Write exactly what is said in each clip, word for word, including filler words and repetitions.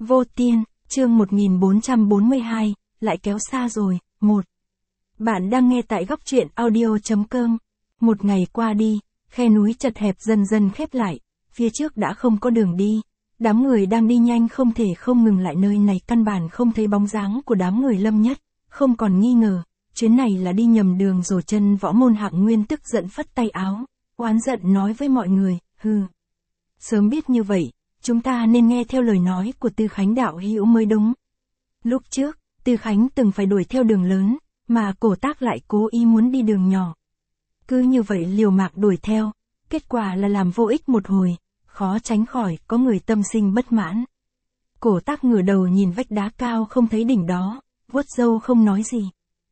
Vô Tiên, chương một nghìn bốn trăm bốn mươi hai, lại kéo xa rồi, một. Bạn đang nghe tại góc truyện audio.com. Một ngày qua đi, khe núi chật hẹp dần dần khép lại, phía trước đã không có đường đi. Đám người đang đi nhanh không thể không ngừng lại, nơi này căn bản không thấy bóng dáng của đám người Lâm Nhất, không còn nghi ngờ, chuyến này là đi nhầm đường rồi. Chân Võ Môn Hạng Nguyên tức giận phất tay áo, oán giận nói với mọi người, hừ. Sớm biết như vậy, chúng ta nên nghe theo lời nói của Tư Khánh đạo hữu mới đúng. Lúc trước, Tư Khánh từng phải đuổi theo đường lớn, mà Cổ Tác lại cố ý muốn đi đường nhỏ. Cứ như vậy liều mạc đuổi theo, kết quả là làm vô ích một hồi, khó tránh khỏi có người tâm sinh bất mãn. Cổ Tác ngửa đầu nhìn vách đá cao không thấy đỉnh đó, vuốt râu không nói gì.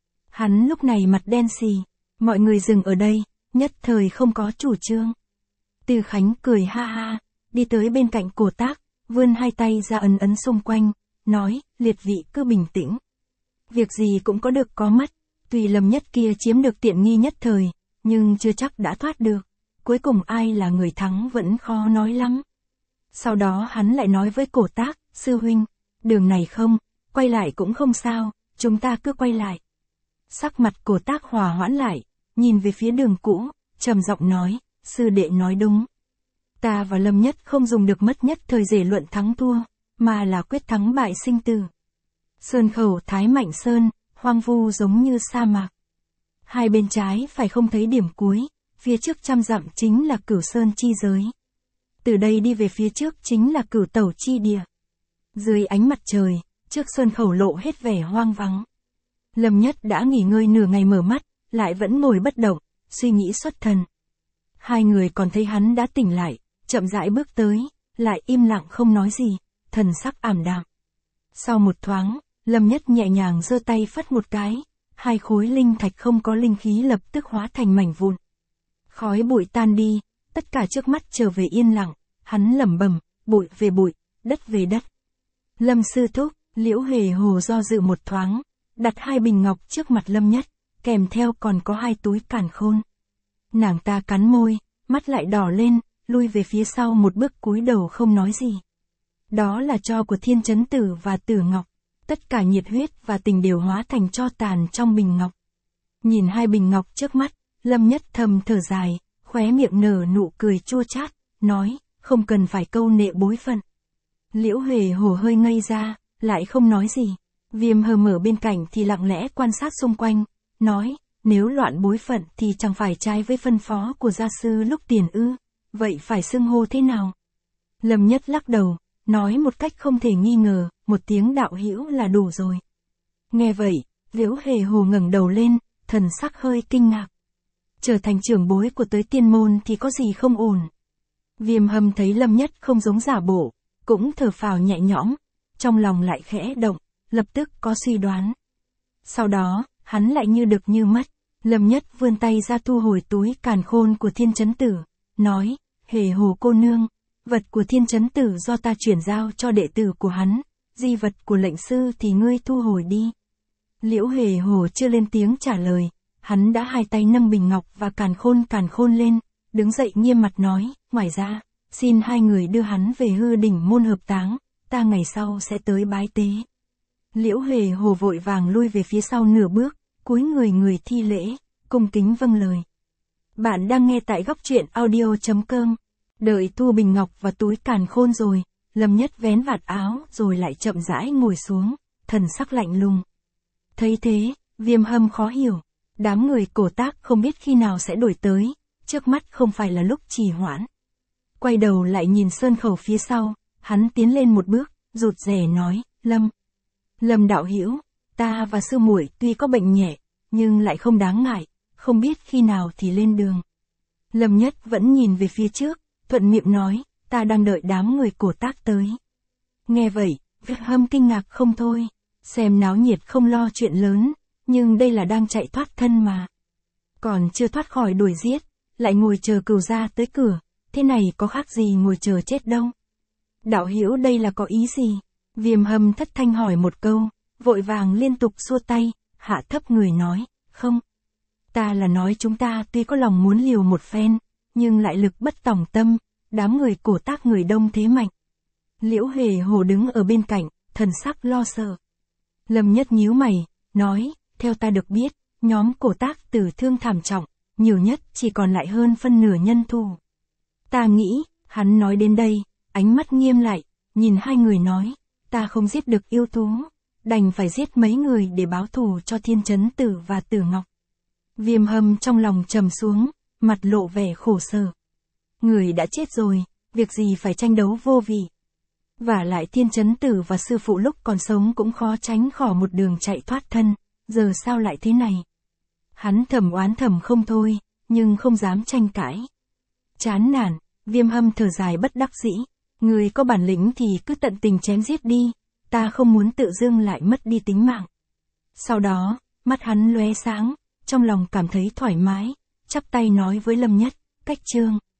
Hắn lúc này mặt đen xì, mọi người dừng ở đây, nhất thời không có chủ trương. Tư Khánh cười ha ha, đi tới bên cạnh Cổ Tác, vươn hai tay ra ấn ấn xung quanh, nói, liệt vị cứ bình tĩnh. Việc gì cũng có được có mất, tuy Lâm Nhất kia chiếm được tiện nghi nhất thời, nhưng chưa chắc đã thoát được, cuối cùng ai là người thắng vẫn khó nói lắm. Sau đó hắn lại nói với Cổ Tác, sư huynh, đường này không, quay lại cũng không sao, chúng ta cứ quay lại. Sắc mặt Cổ Tác hòa hoãn lại, nhìn về phía đường cũ, trầm giọng nói, sư đệ nói đúng. Ta và Lâm Nhất không dùng được mất nhất thời rể luận thắng thua, mà là quyết thắng bại sinh tử. Sơn khẩu Thái Mạnh Sơn, hoang vu giống như sa mạc. Hai bên trái phải không thấy điểm cuối, phía trước trăm dặm chính là Cửu Sơn chi giới. Từ đây đi về phía trước chính là Cửu Tẩu chi địa. Dưới ánh mặt trời, trước sơn khẩu lộ hết vẻ hoang vắng. Lâm Nhất đã nghỉ ngơi nửa ngày mở mắt, lại vẫn ngồi bất động, suy nghĩ xuất thần. Hai người còn thấy hắn đã tỉnh lại, chậm rãi bước tới, lại im lặng không nói gì, thần sắc ảm đạm. Sau một thoáng, Lâm Nhất nhẹ nhàng giơ tay phất một cái, hai khối linh thạch không có linh khí lập tức hóa thành mảnh vụn. Khói bụi tan đi, tất cả trước mắt trở về yên lặng, hắn lẩm bẩm, bụi về bụi, đất về đất. Lâm sư thúc, Liễu Hề Hồ do dự một thoáng, đặt hai bình ngọc trước mặt Lâm Nhất, kèm theo còn có hai túi càn khôn. Nàng ta cắn môi, mắt lại đỏ lên, lui về phía sau một bước cúi đầu không nói gì. Đó là tro của Thiên Chấn Tử và Tử Ngọc, tất cả nhiệt huyết và tình đều hóa thành tro tàn trong bình ngọc. Nhìn hai bình ngọc trước mắt, Lâm Nhất thầm thở dài, khóe miệng nở nụ cười chua chát, nói, không cần phải câu nệ bối phận. Liễu Hề Hồ hơi ngây ra, lại không nói gì. Viêm Hờ mở bên cạnh thì lặng lẽ quan sát xung quanh, nói, nếu loạn bối phận thì chẳng phải trái với phân phó của gia sư lúc tiền ư, vậy phải xưng hô thế nào? Lâm Nhất lắc đầu, nói một cách không thể nghi ngờ, một tiếng đạo hữu là đủ rồi. Nghe vậy, Liễu Hề Hồ ngẩng đầu lên, thần sắc hơi kinh ngạc. Trở thành trưởng bối của tới tiên môn thì có gì không ổn. Viêm Hâm thấy Lâm Nhất không giống giả bộ, cũng thở phào nhẹ nhõm, trong lòng lại khẽ động, lập tức có suy đoán. Sau đó, hắn lại như được như mất, Lâm Nhất vươn tay ra thu hồi túi càn khôn của Thiên Chấn Tử, nói, Hề Hồ cô nương, vật của Thiên Chấn Tử do ta chuyển giao cho đệ tử của hắn, di vật của lệnh sư thì ngươi thu hồi đi. Liễu Hề Hồ chưa lên tiếng trả lời, hắn đã hai tay nâng bình ngọc và càn khôn càn khôn lên, đứng dậy nghiêm mặt nói, ngoài ra, xin hai người đưa hắn về hư đỉnh môn hợp táng, ta ngày sau sẽ tới bái tế. Liễu Hề Hồ vội vàng lui về phía sau nửa bước, cúi người người thi lễ, cung kính vâng lời. Bạn đang nghe tại góc truyện audio.com. Đợi thu bình ngọc và túi càn khôn rồi, Lâm Nhất vén vạt áo rồi lại chậm rãi ngồi xuống, thần sắc lạnh lùng. Thấy thế, Viêm Hâm khó hiểu, đám người Cổ Tác không biết khi nào sẽ đổi tới, trước mắt không phải là lúc trì hoãn. Quay đầu lại nhìn sơn khẩu phía sau, hắn tiến lên một bước, rụt rè nói, Lâm. Lâm đạo hữu, ta và sư muội tuy có bệnh nhẹ, nhưng lại không đáng ngại, không biết khi nào thì lên đường. Lâm Nhất vẫn nhìn về phía trước, thuận miệng nói, ta đang đợi đám người Cổ Tác tới. Nghe vậy, Viêm Hâm kinh ngạc không thôi, xem náo nhiệt không lo chuyện lớn, nhưng đây là đang chạy thoát thân mà. Còn chưa thoát khỏi đuổi giết, lại ngồi chờ cừu gia tới cửa, thế này có khác gì ngồi chờ chết đâu. Đạo hữu đây là có ý gì? Viêm Hâm thất thanh hỏi một câu, vội vàng liên tục xua tay, hạ thấp người nói, không. Ta là nói chúng ta tuy có lòng muốn liều một phen, nhưng lại lực bất tòng tâm, đám người Cổ Tác người đông thế mạnh. Liễu Hề Hồ đứng ở bên cạnh, thần sắc lo sợ. Lâm Nhất nhíu mày, nói, theo ta được biết, nhóm cổ tác tử thương thảm trọng, nhiều nhất chỉ còn lại hơn phân nửa nhân thủ. Ta nghĩ, hắn nói đến đây, ánh mắt nghiêm lại, nhìn hai người nói, ta không giết được yêu thú, đành phải giết mấy người để báo thù cho Thiên Chấn Tử và Tử Ngọc. Viêm Hâm trong lòng trầm xuống, mặt lộ vẻ khổ sở. Người đã chết rồi, việc gì phải tranh đấu vô vị. Vả lại Thiên Chấn Tử và sư phụ lúc còn sống cũng khó tránh khỏi một đường chạy thoát thân, giờ sao lại thế này? Hắn thầm oán thầm không thôi, nhưng không dám tranh cãi. Chán nản, Viêm Hâm thở dài bất đắc dĩ, người có bản lĩnh thì cứ tận tình chém giết đi, ta không muốn tự dưng lại mất đi tính mạng. Sau đó, mắt hắn lóe sáng, trong lòng cảm thấy thoải mái, chắp tay nói với Lâm Nhất, cách chương.